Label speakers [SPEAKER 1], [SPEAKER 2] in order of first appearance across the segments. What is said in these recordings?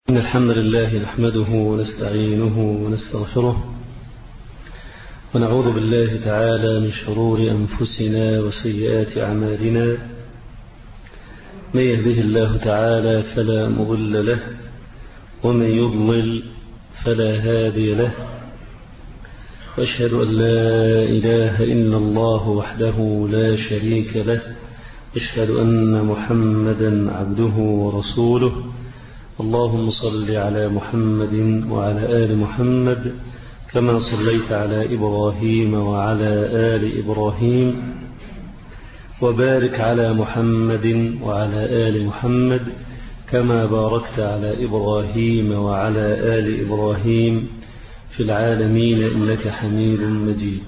[SPEAKER 1] إن الحمد لله نحمده ونستعينه ونستغفره ونعوذ بالله تعالى من شرور أنفسنا وسيئات أعمالنا. من يهده الله تعالى فلا مضل له ومن يضلل فلا هادي له، وأشهد أن لا إله إلا الله وحده لا شريك له، أشهد أن محمدا عبده ورسوله. اللهم صل على محمد وعلى آل محمد كما صليت على إبراهيم وعلى آل إبراهيم، وبارك على محمد وعلى آل محمد كما باركت على إبراهيم وعلى آل إبراهيم في العالمين إنك حميد مجيد.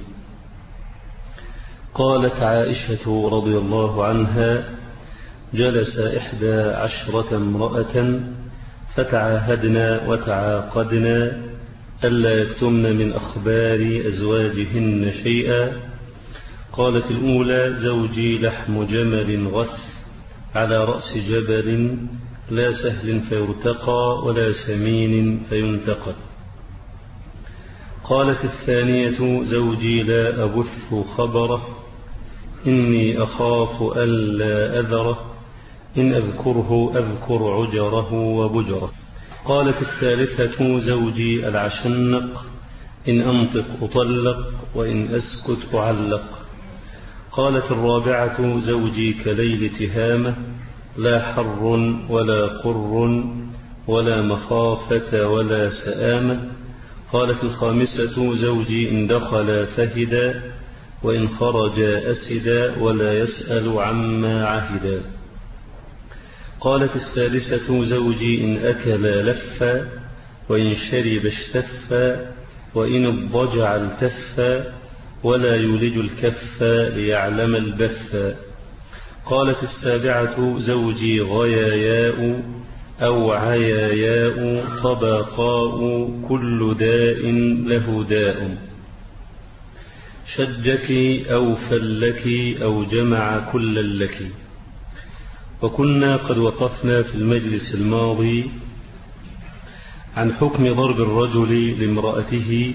[SPEAKER 1] قالت عائشة رضي الله عنها: جلس 11 امرأة فتعاهدنا وتعاقدنا ألا يكتمن من أخبار أزواجهن شيئا. قالت الأولى: زوجي لحم جمل غث على رأس جبل، لا سهل فيرتقى ولا سمين فينتقد. قالت الثانية: زوجي لا أبث خبره، إني أخاف ألا أذره، إن أذكره أذكر عجره وبجره. قالت الثالثة: زوجي العشنق، إن أنطق أطلق وإن أسكت أعلق. قالت الرابعة: زوجي كليل تهامة، لا حر ولا قر ولا مخافة ولا سآمة. قالت الخامسة: زوجي إن دخل فهدا وإن خرج أسدا ولا يسأل عما عهدا. قالت السادسة: زوجي إن أكل لفا وإن شرب اشتفا وإن اضطجع التفا ولا يولج الكف ليعلم البث. قالت السابعة: زوجي غياياء أو عياياء طبقاء، كل داء له داء، شجك أو فلك أو جمع كل لك. وكنا قد وقفنا في المجلس الماضي عن حكم ضرب الرجل لامرأته،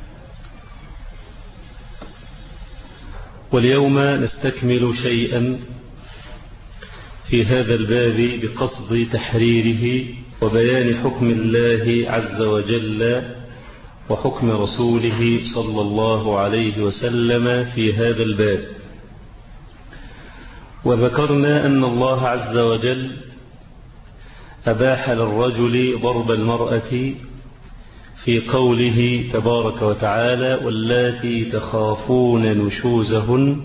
[SPEAKER 1] واليوم نستكمل شيئا في هذا الباب بقصد تحريره وبيان حكم الله عز وجل وحكم رسوله صلى الله عليه وسلم في هذا الباب. وذكرنا أن الله عز وجل أباح للرجل ضرب المرأة في قوله تبارك وتعالى: واللاتي تخافون نشوزهن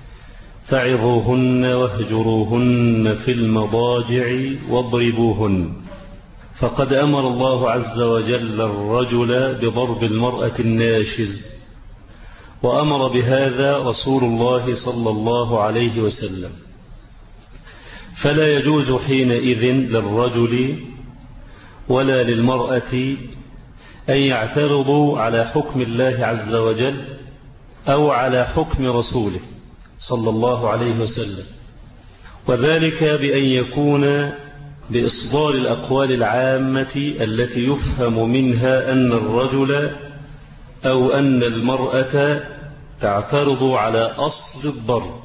[SPEAKER 1] فعظوهن واهجروهن في المضاجع واضربوهن. فقد أمر الله عز وجل الرجل بضرب المرأة الناشز، وأمر بهذا رسول الله صلى الله عليه وسلم. فلا يجوز حينئذ للرجل ولا للمرأة أن يعترضوا على حكم الله عز وجل أو على حكم رسوله صلى الله عليه وسلم، وذلك بأن يكون بإصدار الأقوال العامة التي يفهم منها أن الرجل أو أن المرأة تعترض على أصل الضرب.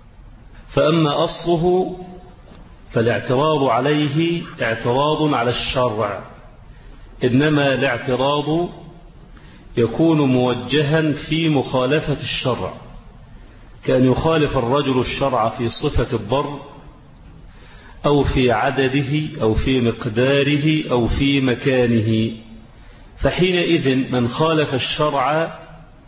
[SPEAKER 1] فأما أصله فالاعتراض عليه اعتراض على الشرع، إنما الاعتراض يكون موجها في مخالفة الشرع، كأن يخالف الرجل الشرع في صفة الضرب أو في عدده أو في مقداره أو في مكانه. فحينئذ من خالف الشرع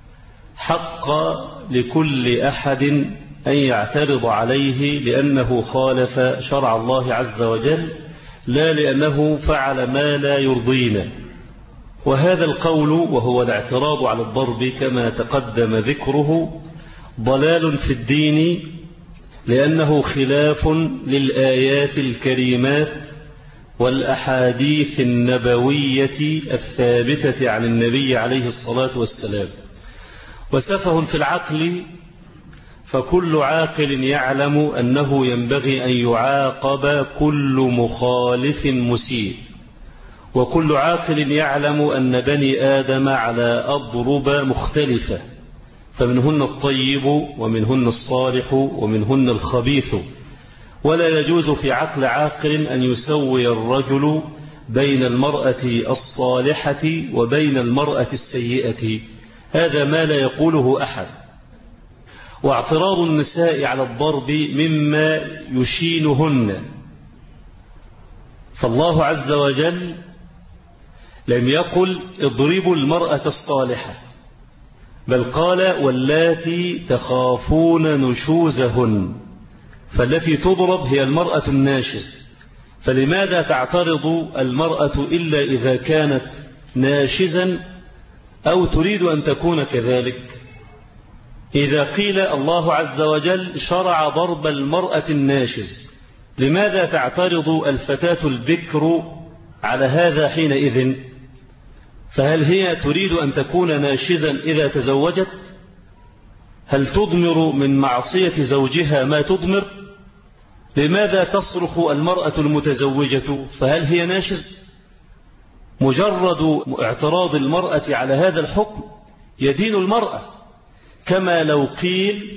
[SPEAKER 1] حق لكل أحد أن يعترض عليه لأنه خالف شرع الله عز وجل، لا لأنه فعل ما لا يرضينا. وهذا القول وهو الاعتراض على الضرب كما تقدم ذكره ضلال في الدين، لأنه خلاف للآيات الكريمات والأحاديث النبوية الثابتة عن النبي عليه الصلاة والسلام، وسفه في العقل. فكل عاقل يعلم أنه ينبغي أن يعاقب كل مخالف مسيء، وكل عاقل يعلم أن بني آدم على أضرب مختلفة، فمنهن الطيب ومنهن الصالح ومنهن الخبيث، ولا يجوز في عقل عاقل أن يسوي الرجل بين المرأة الصالحة وبين المرأة السيئة، هذا ما لا يقوله أحد. واعتراض النساء على الضرب مما يشينهن، فالله عز وجل لم يقل اضربوا المرأة الصالحة، بل قال واللاتي تخافون نشوزهن، فالتي تضرب هي المرأة الناشز. فلماذا تعترض المرأة إلا إذا كانت ناشزا أو تريد أن تكون كذلك؟ إذا قيل الله عز وجل شرع ضرب المرأة الناشز، لماذا تعترض الفتاة البكر على هذا حينئذ؟ فهل هي تريد أن تكون ناشزا إذا تزوجت؟ هل تضمر من معصية زوجها ما تضمر؟ لماذا تصرخ المرأة المتزوجة فهل هي ناشز؟ مجرد اعتراض المرأة على هذا الحكم يدين المرأة، كما لو قيل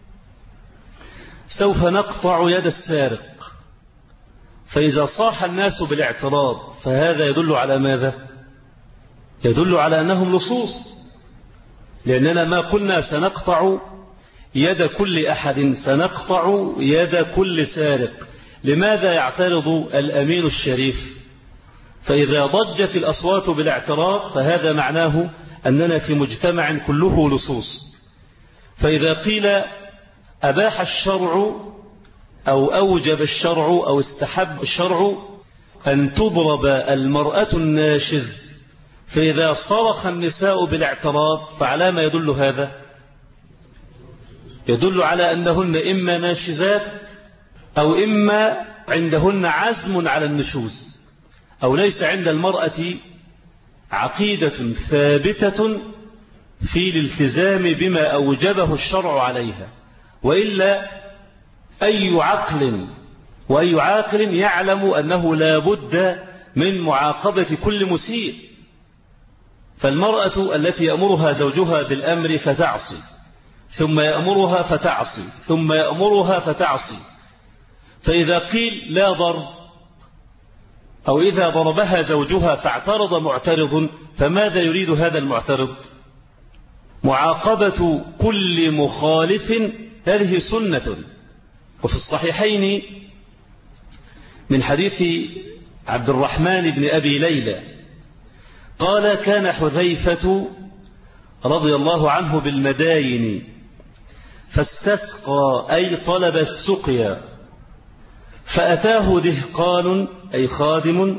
[SPEAKER 1] سوف نقطع يد السارق، فإذا صاح الناس بالاعتراض فهذا يدل على ماذا؟ يدل على أنهم لصوص، لأننا ما قلنا سنقطع يد كل أحد، سنقطع يد كل سارق. لماذا يعترض الأمين الشريف؟ فإذا ضجت الأصوات بالاعتراض فهذا معناه أننا في مجتمع كله لصوص. فإذا قيل أباح الشرع أو أوجب الشرع أو استحب الشرع أن تضرب المرأة الناشز، فإذا صرخ النساء بالاعتراض فعلى ما يدل هذا؟ يدل على أنهن إما ناشزات أو إما عندهن عزم على النشوز، أو ليس عند المرأة عقيدة ثابتة في الالتزام بما أوجبه الشرع عليها. وإلا أي عاقل يعلم أنه لا بد من معاقبة كل مسيء. فالمرأة التي يأمرها زوجها بالأمر فتعصي، ثم يأمرها فتعصي، ثم يأمرها فتعصي، فإذا قيل لا ضرب أو إذا ضربها زوجها فاعترض معترض، فماذا يريد هذا المعترض؟ معاقبة كل مخالف، هذه سنة. وفي الصحيحين من حديث عبد الرحمن بن أبي ليلى قال كان حذيفة رضي الله عنه بالمداين فاستسقى أي طلب السقيا، فأتاه دهقان أي خادم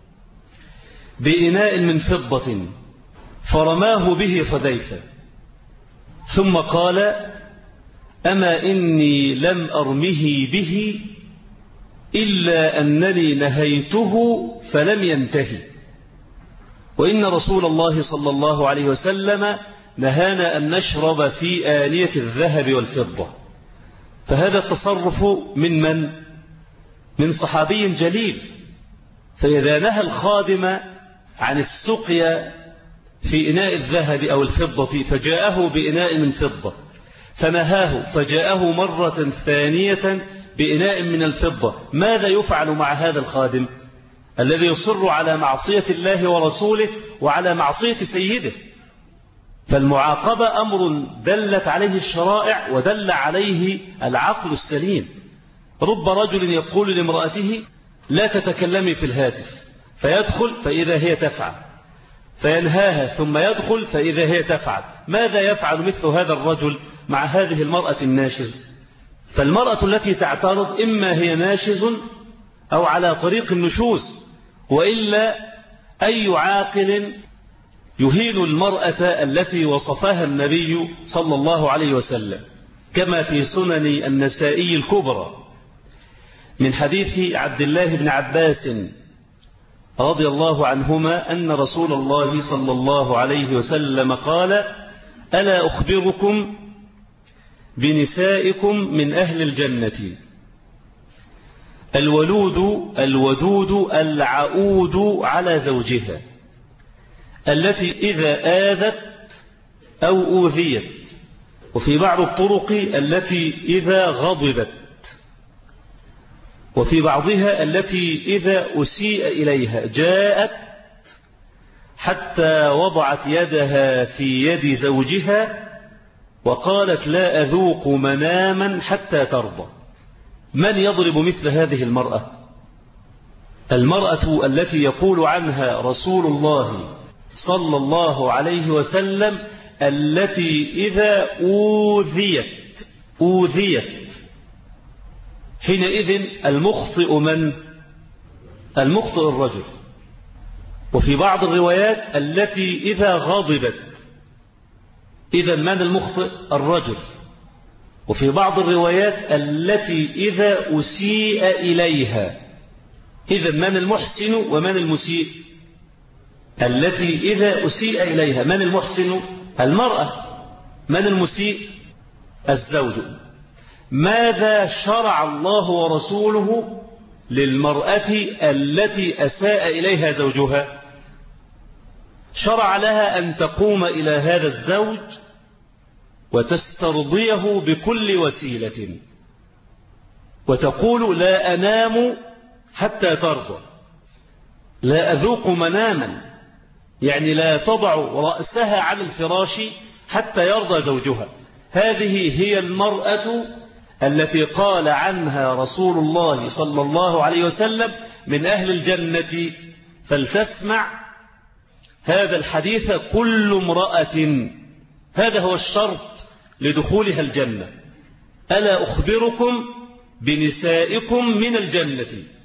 [SPEAKER 1] بإناء من فضة فرماه به حذيفة، ثم قال أما إني لم أرمه به إلا أنني نهيته فلم ينتهي، وإن رسول الله صلى الله عليه وسلم نهانا أن نشرب في آنية الذهب والفضة. فهذا التصرف من صحابي جليل. فإذا نهى الخادم عن السقيا في إناء الذهب أو الفضة فجاءه بإناء من فضة، فنهاه فجاءه مرة ثانية بإناء من الفضة، ماذا يفعل مع هذا الخادم الذي يصر على معصية الله ورسوله وعلى معصية سيده؟ فالمعاقبة أمر دلت عليه الشرائع ودل عليه العقل السليم. رب رجل يقول لامرأته لا تتكلمي في الهاتف، فيدخل فإذا هي تفعل، فينهاها ثم يدخل فإذا هي تفعل. ماذا يفعل مثل هذا الرجل مع هذه المرأة الناشز؟ فالمرأة التي تعترض إما هي ناشز أو على طريق النشوز، وإلا أي عاقل يهين المرأة التي وصفها النبي صلى الله عليه وسلم، كما في سنن النسائي الكبرى من حديث عبد الله بن عباس رضي الله عنهما أن رسول الله صلى الله عليه وسلم قال ألا أخبركم بنسائكم من أهل الجنة؟ الودود العؤود على زوجها، التي إذا آذت أو أوذيت، وفي بعض الطرق التي إذا غضبت، وفي بعضها التي إذا أسيء إليها جاءت حتى وضعت يدها في يد زوجها وقالت لا أذوق مناما حتى ترضى. من يضرب مثل هذه المرأة؟ المرأة التي يقول عنها رسول الله صلى الله عليه وسلم التي إذا أوذيت، حينئذ المخطئ من؟ المخطئ الرجل. وفي بعض الروايات التي إذا غضبت، إذا من المخطئ؟ الرجل. وفي بعض الروايات التي إذا أسيء إليها، إذا من المحسن ومن المسيء؟ التي إذا أسيء إليها. من المحسن؟ المرأة. من المسيء؟ الزوج. ماذا شرع الله ورسوله للمرأة التي أساء إليها زوجها؟ شرع لها أن تقوم إلى هذا الزوج وتسترضيه بكل وسيلة، وتقول لا أنام حتى ترضى، لا أذوق مناما، يعني لا تضع رأسها على الفراش حتى يرضى زوجها. هذه هي المرأة التي قال عنها رسول الله صلى الله عليه وسلم من أهل الجنة. فلتسمع هذا الحديث كل امرأة، هذا هو الشرط لدخولها الجنة. ألا أخبركم بنسائكم من الجنة؟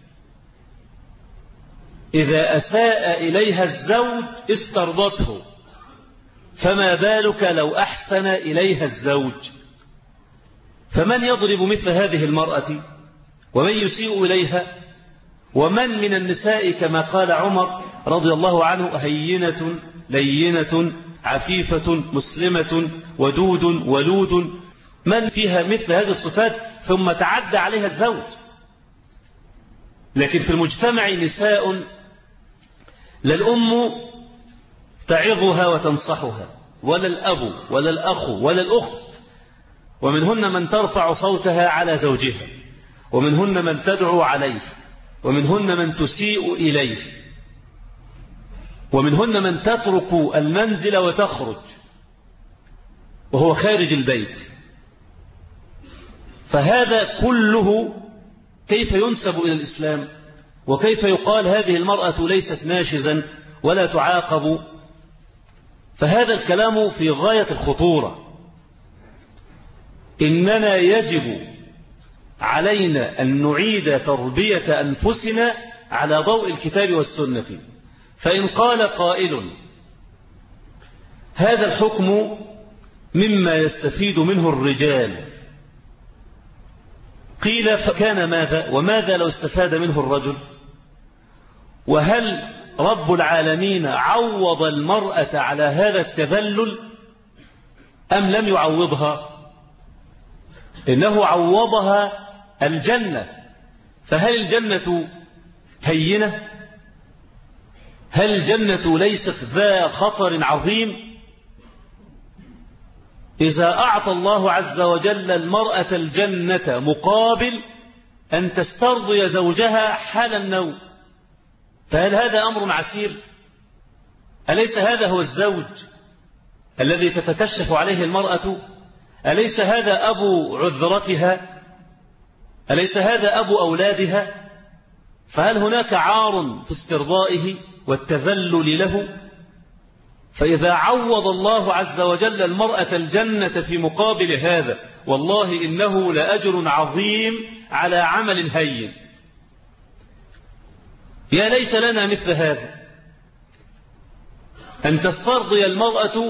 [SPEAKER 1] إذا أساء إليها الزوج استرضته، فما بالك لو أحسن إليها الزوج؟ فمن يضرب مثل هذه المرأة؟ ومن يسيء إليها؟ ومن من النساء كما قال عمر رضي الله عنه هينة لينة عفيفة مسلمة ودود ولود، من فيها مثل هذه الصفات ثم تعدى عليها الزوج؟ لكن في المجتمع نساء لا الأم تعظها وتنصحها، ولا الأب ولا الأخ ولا الأخت، ومنهن من ترفع صوتها على زوجها، ومنهن من تدعو عليه، ومنهن من تسيء إليه، ومنهن من تترك المنزل وتخرج وهو خارج البيت. فهذا كله كيف ينسب إلى الإسلام؟ وكيف يقال هذه المرأة ليست ناشزا ولا تعاقب؟ فهذا الكلام في غاية الخطورة. إننا يجب علينا أن نعيد تربية أنفسنا على ضوء الكتاب والسنة. فإن قال قائل هذا الحكم مما يستفيد منه الرجال، قيل فكان ماذا؟ وماذا لو استفاد منه الرجل؟ وهل رب العالمين عوض المرأة على هذا التذلل أم لم يعوضها؟ إنه عوضها الجنة. فهل الجنة هينة؟ هل الجنة ليست ذا خطر عظيم؟ إذا أعطى الله عز وجل المرأة الجنة مقابل أن تسترضي زوجها حال النوم، فهل هذا أمر عسير؟ أليس هذا هو الزوج الذي تتكشف عليه المرأة؟ أليس هذا أبو عذرتها؟ أليس هذا أبو أولادها؟ فهل هناك عار في استرضائه والتذلل له؟ فإذا عوض الله عز وجل المرأة الجنة في مقابل هذا، والله إنه لأجر عظيم على عمل هين. يا ليت لنا مثل هذا، أن تسترضي المرأة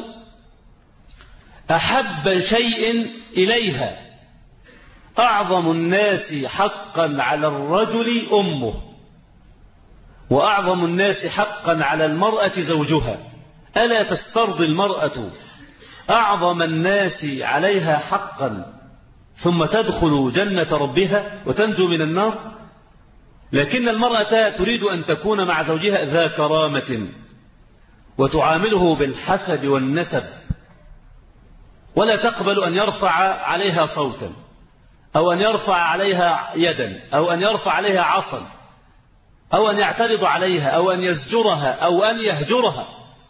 [SPEAKER 1] أحب شيء إليها. أعظم الناس حقا على الرجل أمه، وأعظم الناس حقا على المرأة زوجها. ألا تسترضي المرأة أعظم الناس عليها حقا ثم تدخل جنة ربها وتنجو من النار؟ لكن المرأة تريد أن تكون مع زوجها ذا كرامة وتعامله بالحسب والنسب، ولا تقبل أن يرفع عليها صوتا أو أن يرفع عليها يدا أو أن يرفع عليها عصا أو أن يعترض عليها أو أن يزجرها أو أن يهجرها.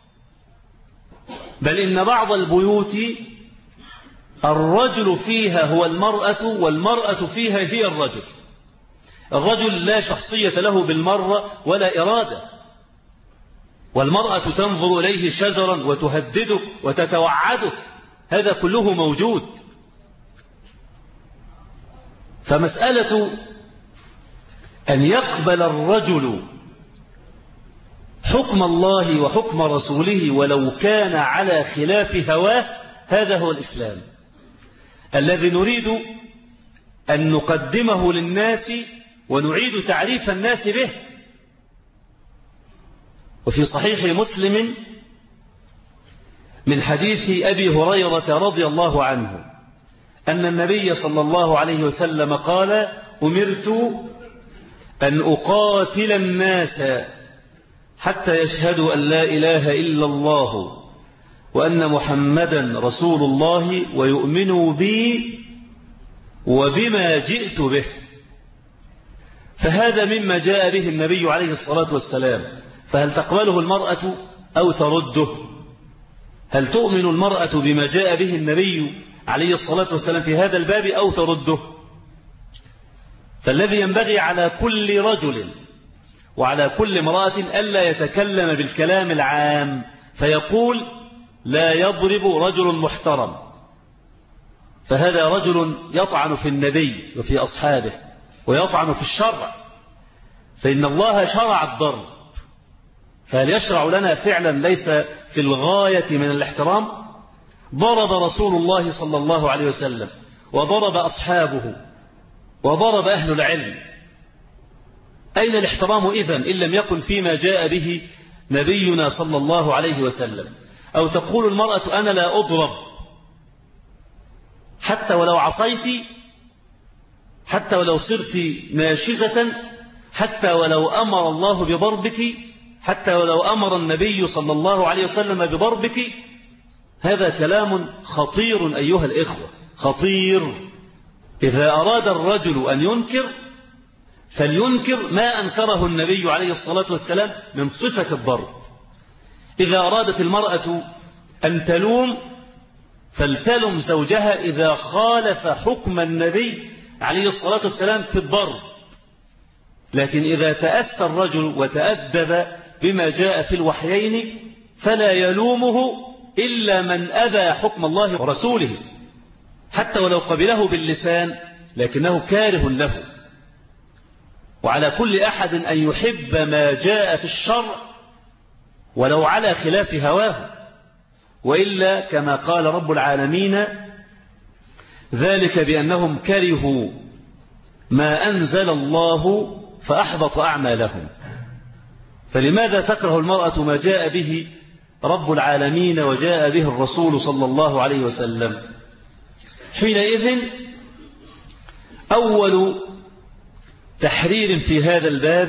[SPEAKER 1] بل إن بعض البيوت الرجل فيها هو المرأة والمرأة فيها هي الرجل. الرجل لا شخصية له بالمرة ولا إرادة، والمرأة تنظر إليه شجرا وتهدده وتتوعده، هذا كله موجود. فمسألة أن يقبل الرجل حكم الله وحكم رسوله ولو كان على خلاف هواه، هذا هو الإسلام الذي نريد أن نقدمه للناس ونعيد تعريف الناس به. وفي صحيح مسلم من حديث أبي هريرة رضي الله عنه أن النبي صلى الله عليه وسلم قال: أمرت أن أقاتل الناس حتى يشهدوا أن لا إله إلا الله وأن محمدا رسول الله ويؤمنوا بي وبما جئت به. فهذا مما جاء به النبي عليه الصلاة والسلام، فهل تقبله المرأة أو ترده؟ هل تؤمن المرأة بما جاء به النبي عليه الصلاة والسلام في هذا الباب أو ترده؟ فالذي ينبغي على كل رجل وعلى كل امرأة ألا يتكلم بالكلام العام فيقول: لا يضرب رجل محترم، فهذا رجل يطعن في النبي وفي أصحابه ويطعن في الشرع، فإن الله شرع الضرب، فهل يشرع لنا فعلا ليس في الغاية من الاحترام؟ ضرب رسول الله صلى الله عليه وسلم وضرب أصحابه وضرب أهل العلم. أين الاحترام إذن إن لم يكن فيما جاء به نبينا صلى الله عليه وسلم؟ أو تقول المرأة: أنا لا أضرب حتى ولو عصيت، حتى ولو صرت ناشزة، حتى ولو أمر الله بضربك، حتى ولو أمر النبي صلى الله عليه وسلم بضربك. هذا كلام خطير أيها الإخوة، خطير. إذا أراد الرجل أن ينكر فلينكر ما أنكره النبي عليه الصلاة والسلام من صفة الضرب. إذا أرادت المرأة أن تلوم فلتلم زوجها إذا خالف حكم النبي عليه الصلاة والسلام في الضرب، لكن إذا تأسى الرجل وتأدب بما جاء في الوحيين فلا يلومه إلا من أبى حكم الله ورسوله، حتى ولو قبله باللسان لكنه كاره له. وعلى كل أحد أن يحب ما جاء في الشرع ولو على خلاف هواه، وإلا كما قال رب العالمين: ذلك بأنهم كرهوا ما أنزل الله فأحبط أعمالهم. فلماذا تكره المرأة ما جاء به رب العالمين وجاء به الرسول صلى الله عليه وسلم؟ حينئذ أول تحرير في هذا الباب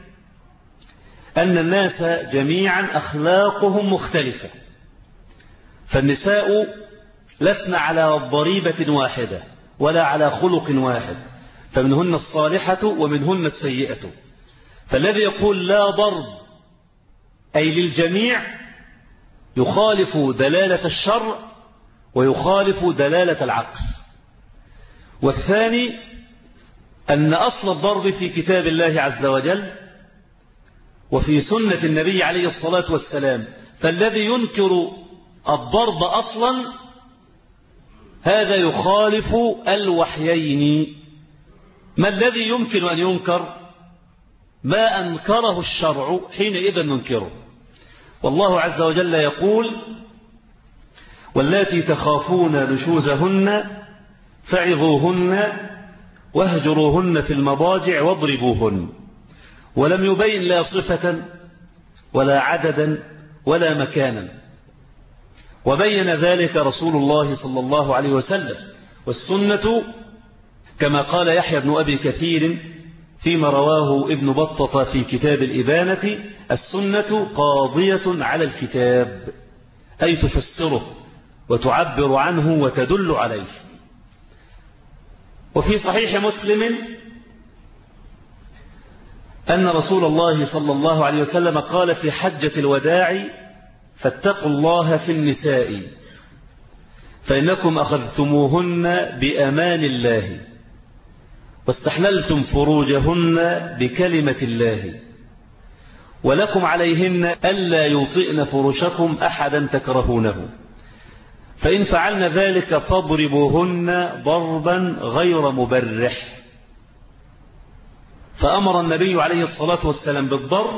[SPEAKER 1] أن الناس جميعا أخلاقهم مختلفة، فالنساء لسن على ضريبة واحدة ولا على خلق واحد، فمنهن الصالحة ومنهن السيئة. فالذي يقول لا ضرب أي للجميع يخالف دلالة الشرع ويخالف دلالة العقل. والثاني أن أصل الضرب في كتاب الله عز وجل وفي سنة النبي عليه الصلاة والسلام، فالذي ينكر الضرب أصلا هذا يخالف الوحيين. ما الذي يمكن أن ينكر؟ ما أنكره الشرع حينئذ ننكره. والله عز وجل يقول: واللاتي تخافون نشوزهن فعظوهن واهجروهن في المضاجع واضربوهن. ولم يبين لا صفة ولا عددا ولا مكانا، وبين ذلك رسول الله صلى الله عليه وسلم. والسنة كما قال يحيى بن أبي كثير فيما رواه ابن بطة في كتاب الإبانة: السنة قاضية على الكتاب، أي تفسره وتعبر عنه وتدل عليه. وفي صحيح مسلم أن رسول الله صلى الله عليه وسلم قال في حجة الوداع: فاتقوا الله في النساء فإنكم أخذتموهن بأمان الله واستحللتم فروجهن بكلمة الله، ولكم عليهن ألا يوطئن فرشكم أحدا تكرهونه، فإن فعلن ذلك فاضربوهن ضربا غير مبرح. فأمر النبي عليه الصلاة والسلام بالضرب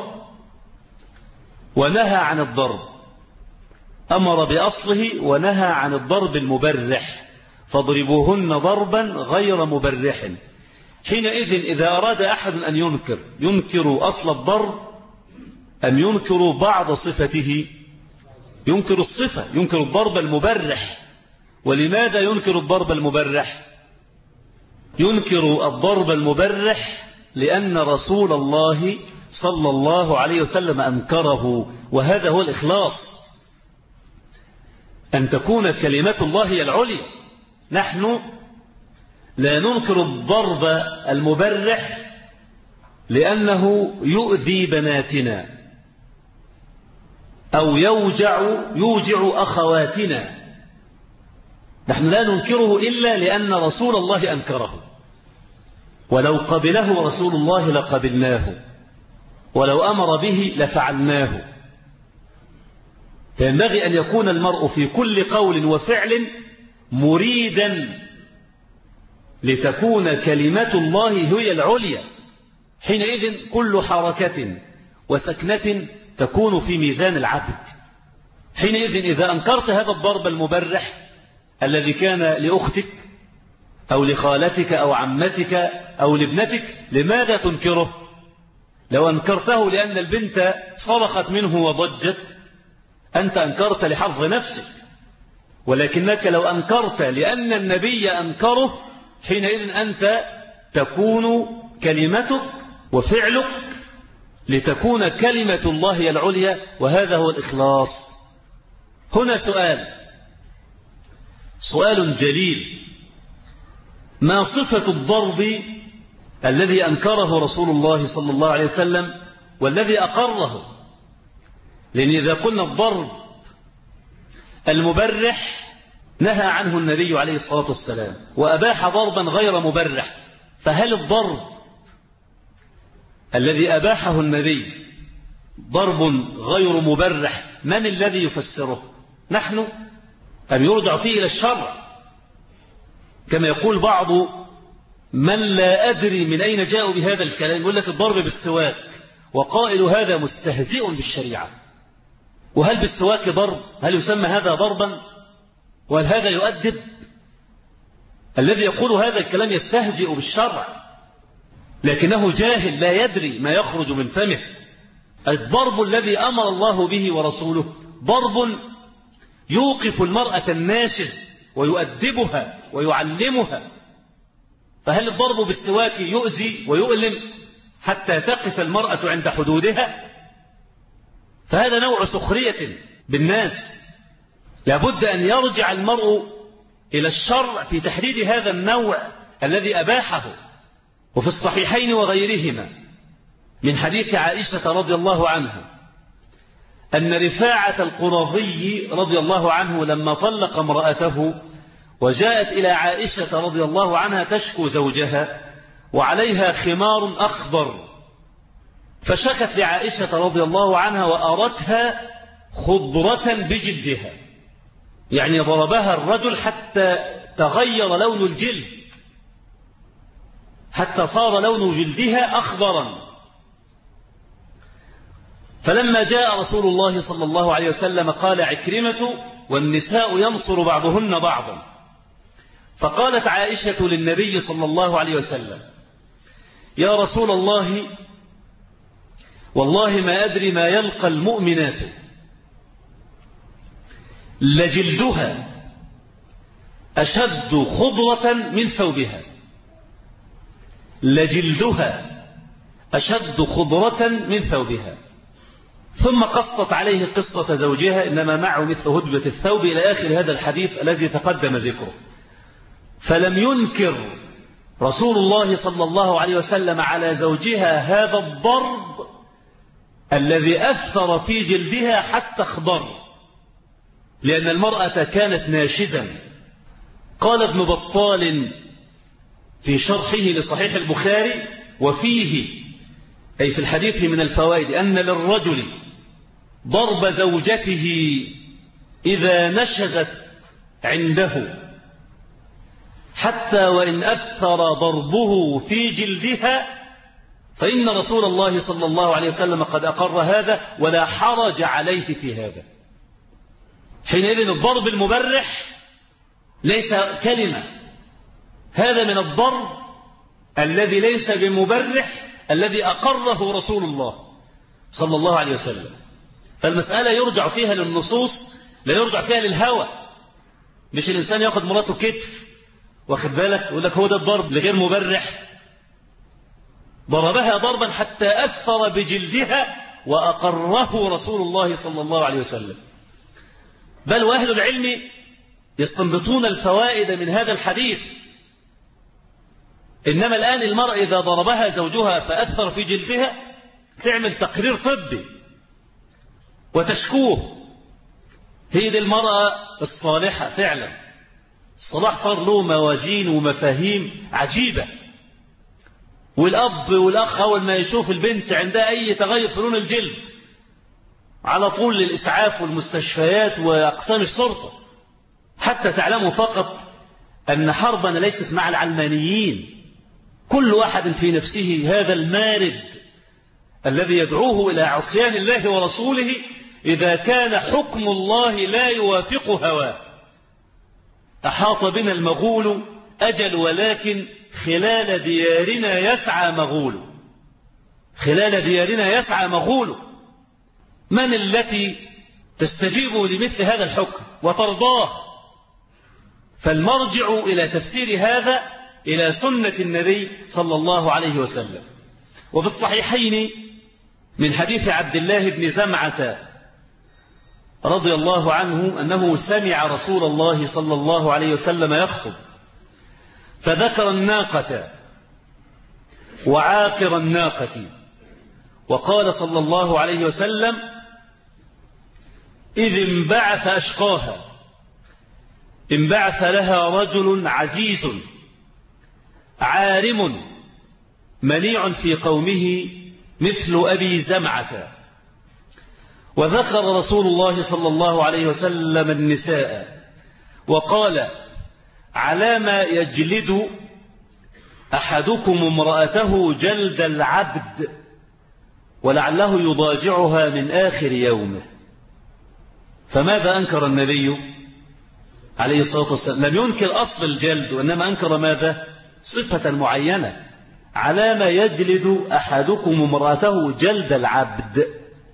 [SPEAKER 1] ونهى عن الضرب، أمر بأصله ونهى عن الضرب المبرح، فاضربوهن ضربا غير مبرح. حينئذ إذا أراد أحد أن ينكر أصل الضرب أم ينكر بعض صفته؟ ينكر الصفة، ينكر الضرب المبرح. ولماذا ينكر الضرب المبرح؟ ينكر الضرب المبرح لأن رسول الله صلى الله عليه وسلم أنكره، وهذا هو الإخلاص، أن تكون كلمة الله هي العليا. نحن لا ننكر الضرب المبرح لأنه يؤذي بناتنا أو يوجع أخواتنا، نحن لا ننكره إلا لأن رسول الله أنكره، ولو قبله رسول الله لقبلناه، ولو أمر به لفعلناه. فينبغي أن يكون المرء في كل قول وفعل مريدا لتكون كلمة الله هي العليا. حينئذ كل حركة وسكنة تكون في ميزان العبد. حينئذ إذا أنكرت هذا الضرب المبرح الذي كان لأختك أو لخالتك أو عمتك أو لابنتك، لماذا تنكره؟ لو أنكرته لأن البنت صرخت منه وضجت، أنت أنكرت لحظ نفسك، ولكنك لو أنكرت لأن النبي أنكره، حينئذ أنت تكون كلمتك وفعلك لتكون كلمة الله العليا، وهذا هو الإخلاص. هنا سؤال جليل: ما صفة الضرب الذي أنكره رسول الله صلى الله عليه وسلم والذي أقره؟ لأن إذا قلنا الضرب المبرح نهى عنه النبي عليه الصلاة والسلام وأباح ضربا غير مبرح، فهل الضرب الذي أباحه النبي ضرب غير مبرح من الذي يفسره؟ نحن أم يرجع فيه إلى الشرع؟ كما يقول بعض من لا أدري من أين جاءوا بهذا الكلام، يقول لك الضرب بالسواك، وقائل هذا مستهزئ بالشريعة. وهل بالسواك ضرب؟ هل يسمى هذا ضربا؟ وهل هذا يؤدب؟ الذي يقول هذا الكلام يستهزئ بالشرع، لكنه جاهل لا يدري ما يخرج من فمه. الضرب الذي أمر الله به ورسوله ضرب يوقف المرأة الناشز ويؤدبها ويعلمها. فهل الضرب بالسواك يؤذي ويؤلم حتى تقف المرأة عند حدودها؟ فهذا نوع سخرية بالناس. لابد أن يرجع المرء إلى الشرع في تحديد هذا النوع الذي أباحه. وفي الصحيحين وغيرهما من حديث عائشة رضي الله عنها أن رفاعة القرظي رضي الله عنه لما طلق امرأته وجاءت إلى عائشة رضي الله عنها تشكو زوجها وعليها خمار أخضر، فشكت لعائشة رضي الله عنها وأرتها خضرة بجلدها، يعني ضربها الرجل حتى تغير لون الجلد، حتى صار لون جلدها أخضرا. فلما جاء رسول الله صلى الله عليه وسلم قال عكرمة: والنساء ينصر بعضهن بعضا. فقالت عائشة للنبي صلى الله عليه وسلم: يا رسول الله، والله ما أدري ما يلقى المؤمنات، لجلدها أشد خضرة من ثوبها، لجلدها أشد خضرة من ثوبها. ثم قصت عليه قصة زوجها إنما معه مثل هدبة الثوب إلى آخر هذا الحديث الذي تقدم ذكره. فلم ينكر رسول الله صلى الله عليه وسلم على زوجها هذا الضرب الذي أثر في جلدها حتى اخضر، لأن المرأة كانت ناشزا. قال ابن بطال في شرحه لصحيح البخاري: وفيه أي في الحديث من الفوائد أن للرجل ضرب زوجته إذا نشزت عنده حتى وإن أثر ضربه في جلدها، فإن رسول الله صلى الله عليه وسلم قد أقر هذا ولا حرج عليه في هذا. حينئذ الضرب المبرح ليس كلمة، هذا من الضرب الذي ليس بمبرح الذي أقره رسول الله صلى الله عليه وسلم. فالمسألة يرجع فيها للنصوص، لا يرجع فيها للهوى. مش الإنسان يأخذ مراته كتف، واخد بالك، يقول لك هو ده الضرب لغير مبرح. ضربها ضربا حتى أثر بجلدها وأقره رسول الله صلى الله عليه وسلم. بل وأهل العلم يستنبطون الفوائد من هذا الحديث. إنما الآن المرأة إذا ضربها زوجها فأثر في جلدها تعمل تقرير طبي وتشكوه. هي دي المرأة الصالحة فعلا. الصلاح صار له موازين ومفاهيم عجيبة. والأب والأخ أول ما يشوف البنت عندها أي تغير في لون الجلد على طول للإسعاف والمستشفيات وأقسام الشرطة، حتى تعلموا فقط أن حربنا ليست مع العلمانيين. كل واحد في نفسه هذا المارد الذي يدعوه إلى عصيان الله ورسوله إذا كان حكم الله لا يوافق هواه. أحاط بنا المغول أجل ولكن خلال ديارنا يسعى مغول. خلال ديارنا يسعى مغول. من التي تستجيب لمثل هذا الحكم وترضاه؟ فالمرجع إلى تفسير هذا إلى سنة النبي صلى الله عليه وسلم. وفي الصحيحين من حديث عبد الله بن زمعة رضي الله عنه أنه سمع رسول الله صلى الله عليه وسلم يخطب فذكر الناقة وعاقر الناقة، وقال صلى الله عليه وسلم: إذ انبعث أشقاها، انبعث لها رجل عزيز عارم منيع في قومه مثل أبي زمعة. وذكر رسول الله صلى الله عليه وسلم النساء وقال: على ما يجلد أحدكم امرأته جلد العبد ولعله يضاجعها من آخر يومه. فماذا أنكر النبي عليه الصلاة والسلام؟ لم ينكر أصل الجلد، وإنما أنكر ماذا؟ صفة معينة. على ما يجلد أحدكم امرأته جلد العبد.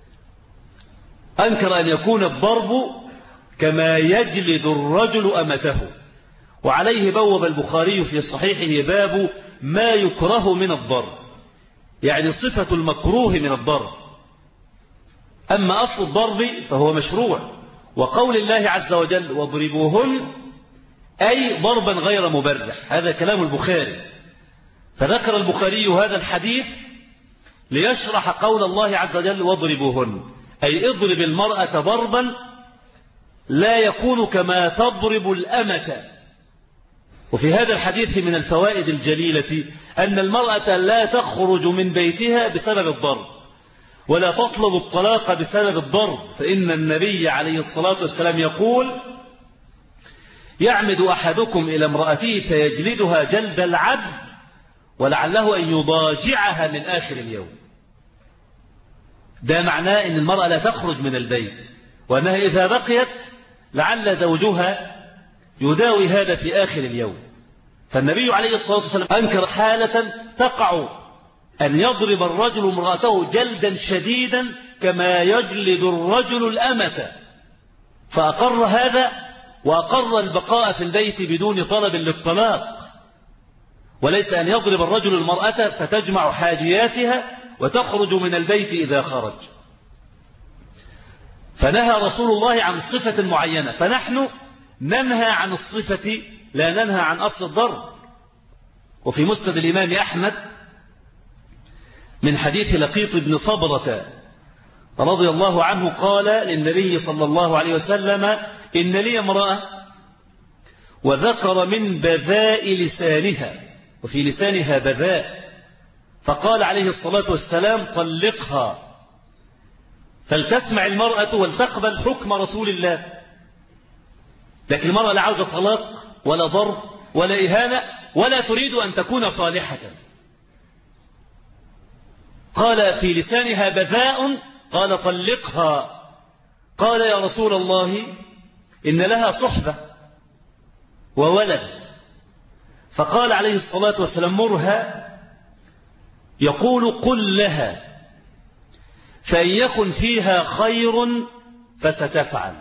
[SPEAKER 1] أنكر أن يكون الضرب كما يجلد الرجل أمته. وعليه بوب البخاري في صحيحه باب ما يكره من الضرب، يعني صفة المكروه من الضرب. أما أصل الضرب فهو مشروع، وقول الله عز وجل: واضربوهن، أي ضربا غير مبرح. هذا كلام البخاري. فذكر البخاري هذا الحديث ليشرح قول الله عز وجل: واضربوهن، أي اضرب المرأة ضربا لا يكون كما تضرب الأمة. وفي هذا الحديث من الفوائد الجليلة أن المرأة لا تخرج من بيتها بسبب الضرب، ولا تطلب الطلاق بسبب الضرب، فإن النبي عليه الصلاة والسلام يقول: يعمد أحدكم إلى امرأته فيجلدها جلد العبد ولعله أن يضاجعها من آخر اليوم. ده معناه أن المرأة لا تخرج من البيت، وأنها إذا بقيت لعل زوجها يداوي هذا في آخر اليوم. فالنبي عليه الصلاة والسلام أنكر حالة تقع أن يضرب الرجل امرأته جلدا شديدا كما يجلد الرجل الأمة، فأقر هذا وأقر البقاء في البيت بدون طلب للطلاق، وليس أن يضرب الرجل المرأة فتجمع حاجياتها وتخرج من البيت إذا خرج. فنهى رسول الله عن صفة معينة، فنحن ننهى عن الصفة لا ننهى عن أصل الضرب. وفي مسند الإمام أحمد من حديث لقيط بن صبرة رضي الله عنه قال للنبي صلى الله عليه وسلم: إن لي امرأة، وذكر من بذاء لسانها، وفي لسانها بذاء، فقال عليه الصلاة والسلام: طلقها. فلتسمع المرأة ولتقبل حكم رسول الله. لكن المرأة لا عاوزة طلاق ولا ضرب ولا إهانة ولا تريد أن تكون صالحة. قال: في لسانها بذاء، قال: طلقها. قال: يا رسول الله إن لها صحبة وولد. فقال عليه الصلاة والسلام: مرها، يقول: قل لها فإن يكن فيها خير فستفعل،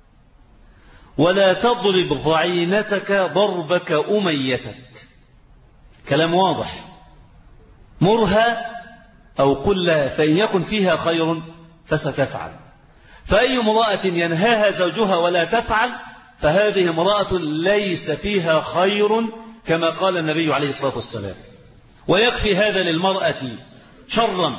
[SPEAKER 1] ولا تضرب ضعينتك ضربك أميتك. كلام واضح. مرها أو قل لها فإن يكن فيها خير فستفعل. فأي امرأة ينهاها زوجها ولا تفعل فهذه امرأة ليس فيها خير، كما قال النبي عليه الصلاة والسلام. ويكفي هذا للمرأة شرا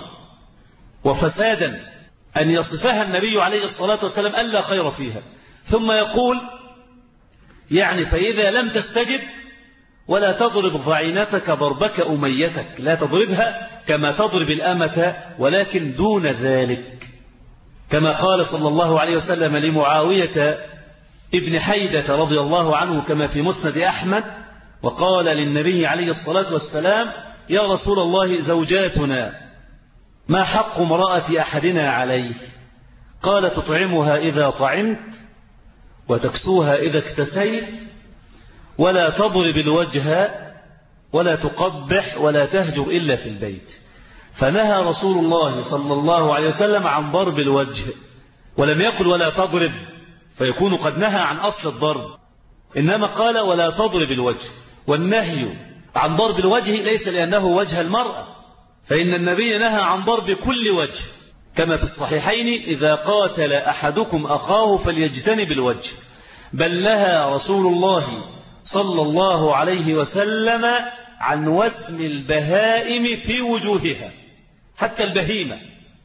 [SPEAKER 1] وفسادا أن يصفها النبي عليه الصلاة والسلام ألا خير فيها. ثم يقول: يعني فإذا لم تستجب ولا تضرب ضعينتك ضربك أميتك، لا تضربها كما تضرب الأمة ولكن دون ذلك، كما قال صلى الله عليه وسلم لمعاوية ابن حيدة رضي الله عنه كما في مسند أحمد، وقال للنبي عليه الصلاة والسلام: يا رسول الله زوجاتنا ما حق امرأة أحدنا عليه؟ قال: تطعمها إذا طعمت وتكسوها إذا اكتسيت ولا تضرب الوجه ولا تقبح ولا تهجر إلا في البيت. فنهى رسول الله صلى الله عليه وسلم عن ضرب الوجه، ولم يقل ولا تضرب فيكون قد نهى عن أصل الضرب، إنما قال ولا تضرب الوجه. والنهي عن ضرب الوجه ليس لأنه وجه المرأة، فإن النبي نهى عن ضرب كل وجه، كما في الصحيحين: إذا قاتل أحدكم أخاه فليجتنب الوجه. بل نهى رسول الله صلى الله عليه وسلم عن وسم البهائم في وجوهها، حتى البهيمة.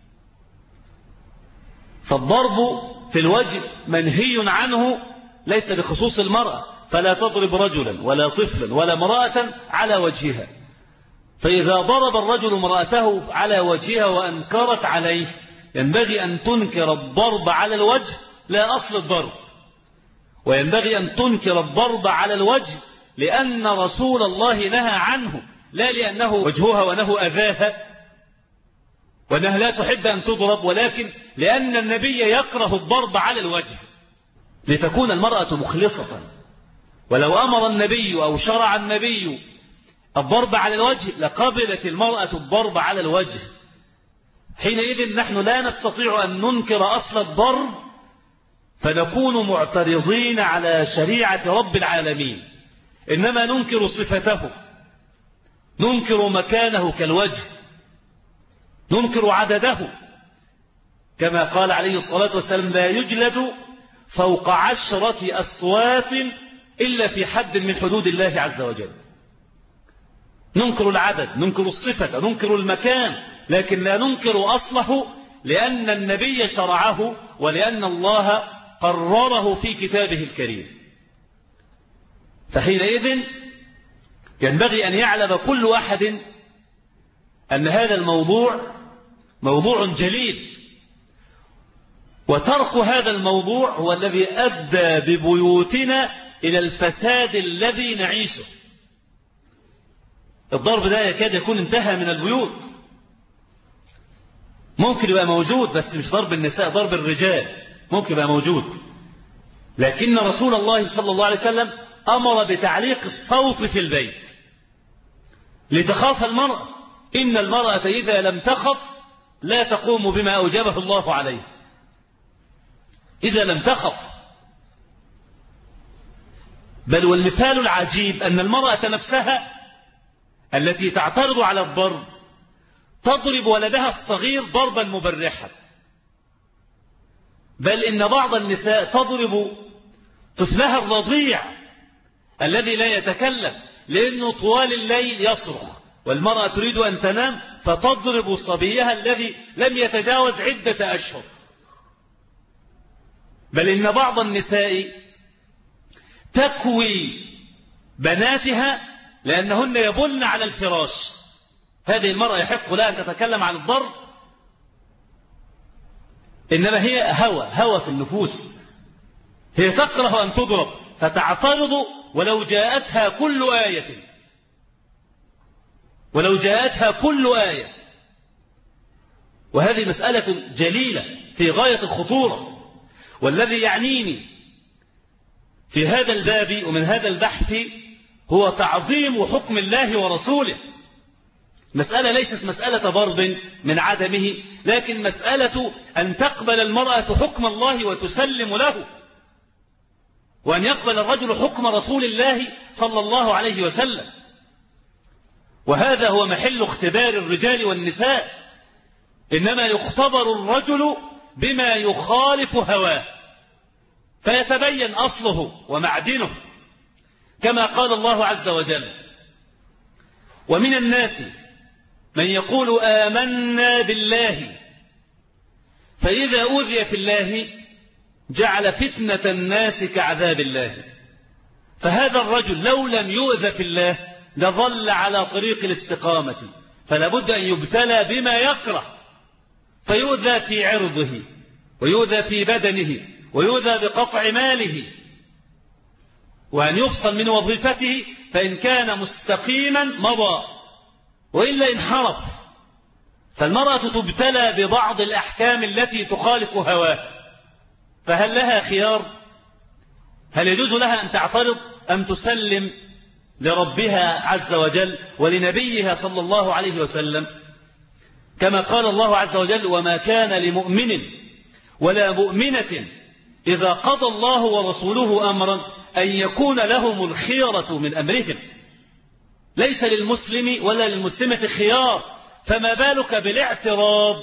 [SPEAKER 1] فالضرب في الوجه منهي عنه ليس بخصوص المرأة، فلا تضرب رجلا ولا طفلا ولا امرأة على وجهها. فإذا ضرب الرجل امرأته على وجهها وأنكرت عليه ينبغي أن تنكر الضرب على الوجه لا أصل الضرب، وينبغي أن تنكر الضرب على الوجه لأن رسول الله نهى عنه، لا لأنه وجهها وأنه أذاها وأنها لا تحب أن تضرب، ولكن لأن النبي يكره الضرب على الوجه لتكون المرأة مخلصة. ولو أمر النبي أو شرع النبي الضرب على الوجه لقبلت المرأة الضرب على الوجه. حينئذ نحن لا نستطيع أن ننكر أصل الضرب، فنكون معترضين على شريعة رب العالمين، إنما ننكر صفته، ننكر مكانه كالوجه، ننكر عدده، كما قال عليه الصلاة والسلام: لا يجلد فوق 10 أصوات إلا في حد من حدود الله عز وجل. ننكر العدد، ننكر الصفة، ننكر المكان، لكن لا ننكر أصله، لأن النبي شرعه ولأن الله قرره في كتابه الكريم. فحينئذ ينبغي أن يعلم كل أحد أن هذا الموضوع موضوع جليل، وترك هذا الموضوع هو الذي أدى ببيوتنا إلى الفساد الذي نعيشه. الضرب ده يكاد يكون انتهى من البيوت. ممكن يبقى موجود بس مش ضرب النساء، ضرب الرجال ممكن يبقى موجود، لكن رسول الله صلى الله عليه وسلم أمر بتعليق الصوت في البيت لتخاف المرأة. إن المرأة إذا لم تخف لا تقوم بما أوجبه الله عليه، إذا لم تخف. بل والمثال العجيب أن المرأة نفسها التي تعترض على الضرب تضرب ولدها الصغير ضربا مبرحا، بل إن بعض النساء تضرب طفلها الرضيع الذي لا يتكلم لأنه طوال الليل يصرخ، والمرأة تريد أن تنام فتضرب صبيها الذي لم يتجاوز عدة أشهر. بل إن بعض النساء تكوي بناتها لأنهن يبلن على الفراش. هذه المرأة يحق لها أن تتكلم عن الضرب، إنما هي هوى في النفوس، هي تكره أن تضرب فتعترض ولو جاءتها كل آية، ولو جاءتها كل آية. وهذه مسألة جليلة في غاية الخطورة، والذي يعنيني في هذا الباب ومن هذا البحث هو تعظيم حكم الله ورسوله. مسألة ليست مسألة ضرب من عدمه، لكن مسألة أن تقبل المرأة حكم الله وتسلم له، وأن يقبل الرجل حكم رسول الله صلى الله عليه وسلم. وهذا هو محل اختبار الرجال والنساء، إنما يختبر الرجل بما يخالف هواه فيتبين أصله ومعدنه، كما قال الله عز وجل: ومن الناس من يقول آمنا بالله فإذا أوذي في الله جعل فتنة الناس كعذاب الله. فهذا الرجل لو لم يؤذى في الله لظل على طريق الاستقامة، فلا بد أن يبتلى بما يكره، فيؤذى في عرضه ويؤذى في بدنه ويؤذى بقطع ماله، وأن يفصل من وظيفته، فإن كان مستقيما مضى وإلا انحرف. فالمرأة تبتلى ببعض الأحكام التي تخالف هواه، فهل لها خيار؟ هل يجوز لها أن تعترض أم تسلم لربها عز وجل ولنبيها صلى الله عليه وسلم؟ كما قال الله عز وجل: وما كان لمؤمن ولا مؤمنة إذا قضى الله ورسوله أمرا أن يكون لهم الخيرة من أمرهم. ليس للمسلم ولا للمسلمة خيار، فما بالك بالاعتراض؟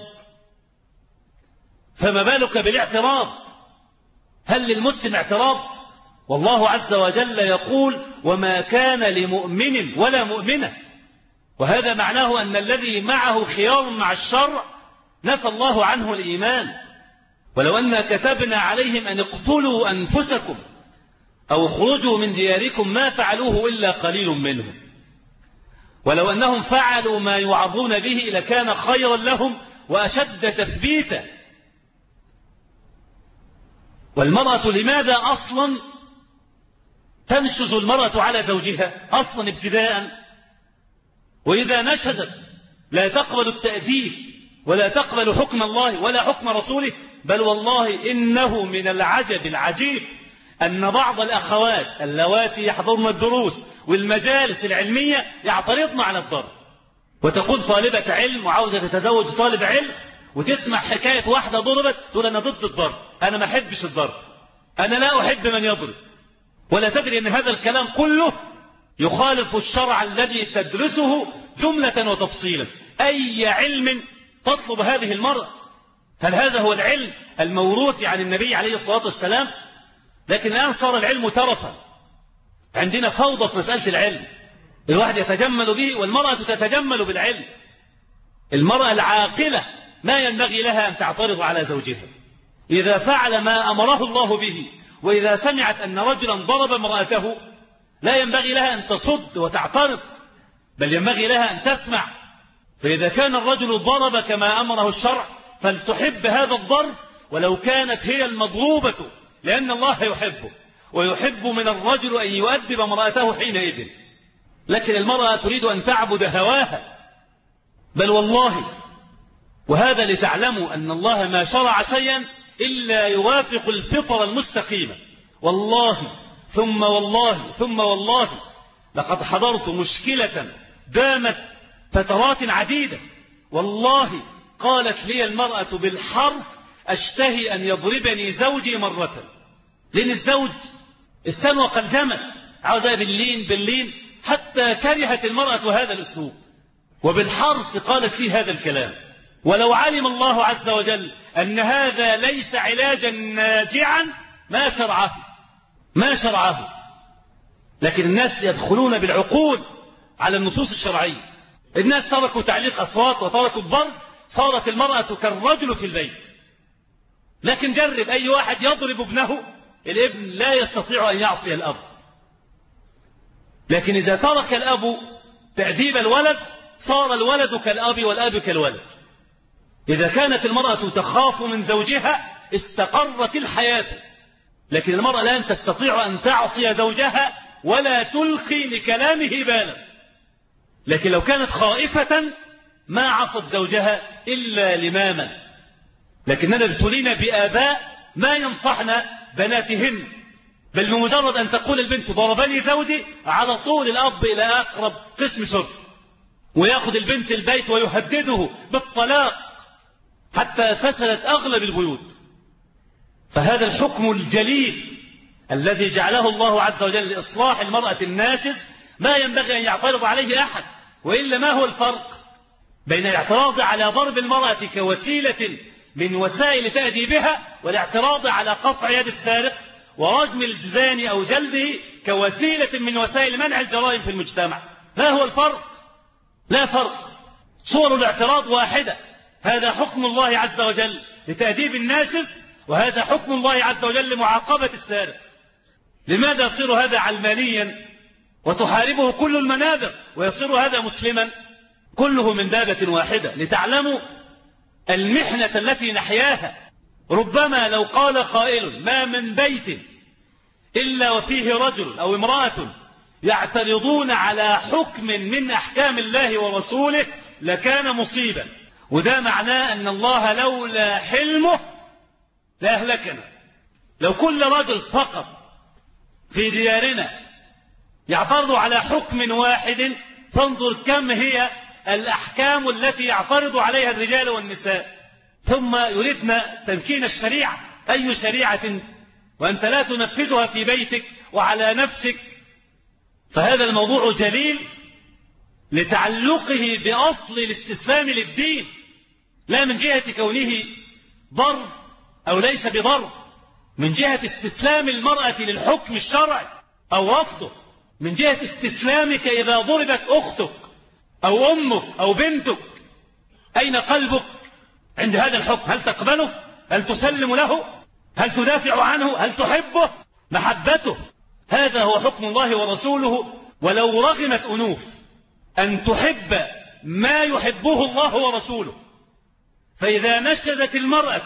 [SPEAKER 1] فما بالك بالاعتراض؟ هل للمسلم اعتراض؟ والله عز وجل يقول: وما كان لمؤمن ولا مؤمنة، وهذا معناه أن الذي معه خيار مع الشرع نفى الله عنه الإيمان. ولو أن كتبنا عليهم أن اقتلوا أنفسكم أو اخرجوا من دياركم ما فعلوه إلا قليل منهم، ولو أنهم فعلوا ما يوعظون به لكان خيرا لهم وأشد تثبيتا. والمرأة لماذا أصلا تنشز المرأة على زوجها أصلا ابتداء؟ وإذا نشزت لا تقبل التأديب ولا تقبل حكم الله ولا حكم رسوله. بل والله إنه من العجب العجيب أن بعض الأخوات اللواتي يحضرن الدروس والمجالس العلمية يعترضن على الضرب، وتقول طالبة علم وعاوزة تتزوج طالب علم وتسمع حكاية واحدة ضربت تقول أنا ضد الضرب، أنا ما أحبش الضرب، أنا لا أحب من يضرب، ولا تدري أن هذا الكلام كله يخالف الشرع الذي تدرسه جملة وتفصيلا. أي علم تطلب هذه المرأة؟ هل هذا هو العلم الموروث عن النبي عليه الصلاة والسلام؟ لكن الآن صار العلم ترفا، عندنا فوضى في مسألة العلم، الواحد يتجمل به والمرأة تتجمل بالعلم. المرأة العاقلة ما ينبغي لها أن تعترض على زوجها إذا فعل ما أمره الله به، وإذا سمعت أن رجلا ضرب امرأته لا ينبغي لها أن تصد وتعترض، بل ينبغي لها أن تسمع. فإذا كان الرجل ضرب كما أمره الشرع فلتحب هذا الضرب ولو كانت هي المضروبة، لأن الله يحبه ويحب من الرجل أن يؤدب امرأته حينئذ. لكن المرأة تريد أن تعبد هواها. بل والله، وهذا لتعلموا أن الله ما شرع شيئا إلا يوافق الفطر المستقيمة. والله ثم والله ثم والله لقد حضرت مشكلة دامت فترات عديدة، والله قالت لي المرأة بالحرف: أشتهي أن يضربني زوجي مرة، لأن الزوج استنوى قدمت عاوزة باللين، حتى كرهت المرأة هذا الأسلوب. وبالحرف قالت فيه هذا الكلام. ولو علم الله عز وجل أن هذا ليس علاجا ناجعا ما شرعه. لكن الناس يدخلون بالعقول على النصوص الشرعية. الناس تركوا تعليق أصوات وتركوا الضرب، صارت المرأة كالرجل في البيت. لكن جرب أي واحد يضرب ابنه، الابن لا يستطيع أن يعصي الأب. لكن إذا ترك الأب تأديب الولد صار الولد كالأب والأب كالولد. إذا كانت المرأة تخاف من زوجها استقرت الحياة. لكن المرأة الآن تستطيع أن تعصي زوجها ولا تلقي لكلامه بالا. لكن لو كانت خائفة ما عصت زوجها إلا لماما. لكننا ابتلينا بآباء ما ينصحن بناتهن، بل بمجرد أن تقول البنت ضربني زوجي على طول الأب إلى أقرب قسم شرطة ويأخذ البنت البيت ويهدده بالطلاق حتى فسدت أغلب البيوت. فهذا الحكم الجليل الذي جعله الله عز وجل لإصلاح المرأة الناشز ما ينبغي أن يعترض عليه أحد. وإلا ما هو الفرق بين الاعتراض على ضرب المرأة كوسيلة من وسائل تأديبها والاعتراض على قطع يد السارق ورجم الزاني أو جلده كوسيلة من وسائل منع الجرائم في المجتمع؟ ما هو الفرق؟ لا فرق. صور الاعتراض واحدة. هذا حكم الله عز وجل لتأديب الناشز، وهذا حكم الله عز وجل لمعاقبة السارق. لماذا يصير هذا علمانيا وتحاربه كل المنابر ويصير هذا مسلما؟ كله من بابة واحدة، لتعلموا المحنة التي نحياها. ربما لو قال قائل ما من بيت إلا وفيه رجل أو امرأة يعترضون على حكم من أحكام الله ورسوله لكان مصيبا. وده معناه أن الله لولا حلمه لأهلكنا. لو كل رجل فقط في ديارنا يعترض على حكم واحد فانظر كم هي الأحكام التي يعترض عليها الرجال والنساء. ثم يريدنا تمكين الشريعة. أي شريعة وأنت لا تنفذها في بيتك وعلى نفسك؟ فهذا الموضوع جليل لتعلقه بأصل الاستسلام للدين، لا من جهة كونه ضرب أو ليس بضرب، من جهة استسلام المرأة للحكم الشرعي أو رفضه، من جهة استسلامك إذا ضربت أختك أو أمك أو بنتك. أين قلبك عند هذا الحكم؟ هل تقبله؟ هل تسلم له؟ هل تدافع عنه؟ هل تحبه؟ محبته. هذا هو حكم الله ورسوله. ولو رغمت أنوف أن تحب ما يحبه الله ورسوله، فإذا نشزت المرأة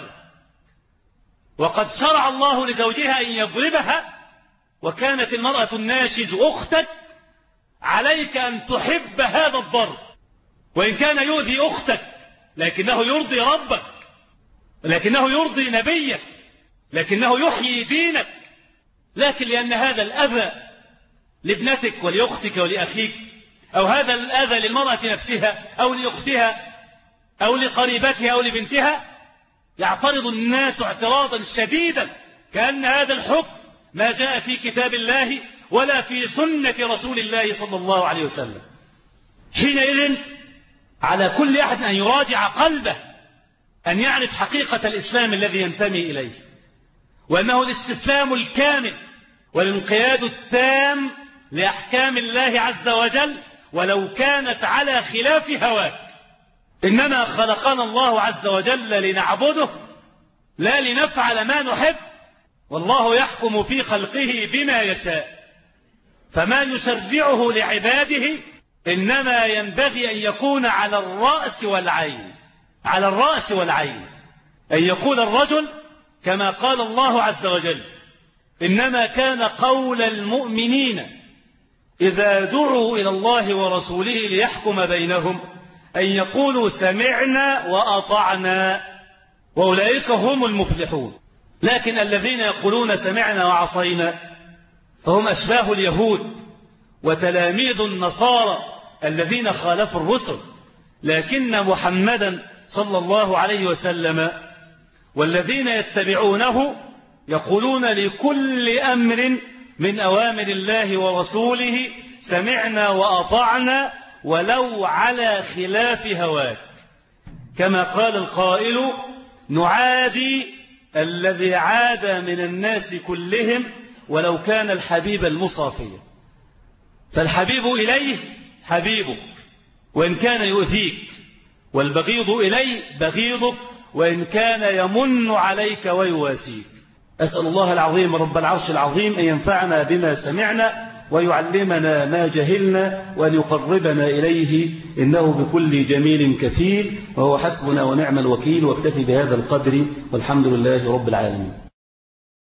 [SPEAKER 1] وقد شرع الله لزوجها أن يضربها وكانت المرأة الناشز أختك، عليك أن تحب هذا الضرب وإن كان يؤذي أختك، لكنه يرضي ربك، لكنه يرضي نبيك، لكنه يحيي دينك. لكن لأن هذا الأذى لابنتك ولأختك ولأخيك، أو هذا الأذى للمرأة نفسها أو لأختها أو لقريبتها أو لبنتها، يعترض الناس اعتراضا شديدا كأن هذا الحكم ما جاء في كتاب الله ولا في سنة رسول الله صلى الله عليه وسلم. حينئذ على كل أحد أن يراجع قلبه، أن يعرف حقيقة الإسلام الذي ينتمي إليه، وأنه الاستسلام الكامل والانقياد التام لأحكام الله عز وجل ولو كانت على خلاف هواك. إنما خلقنا الله عز وجل لنعبده لا لنفعل ما نحب، والله يحكم في خلقه بما يشاء. فما يشرعه لعباده إنما ينبغي أن يكون على الرأس والعين، على الرأس والعين. أن يقول الرجل كما قال الله عز وجل: إنما كان قول المؤمنين إذا دعوا إلى الله ورسوله ليحكم بينهم أن يقولوا سمعنا وأطعنا وأولئك هم المفلحون. لكن الذين يقولون سمعنا وعصينا فهم أشباه اليهود وتلاميذ النصارى الذين خالفوا الرسل. لكن محمدا صلى الله عليه وسلم والذين يتبعونه يقولون لكل أمر من أوامر الله ورسوله سمعنا وأطعنا ولو على خلاف هواك، كما قال القائل: نعادي الذي عاد من الناس كلهم ولو كان الحبيب المصافية. فالحبيب إليه حبيبك وإن كان يؤذيك، والبغيض إليه بغيضك وإن كان يمن عليك ويواسيك. أسأل الله العظيم رب العرش العظيم أن ينفعنا بما سمعنا ويعلمنا ما جهلنا وأن يقربنا إليه، إنه بكل جميل كفيل، وهو حسبنا ونعم الوكيل. واكتفي بهذا القدر، والحمد لله رب العالمين.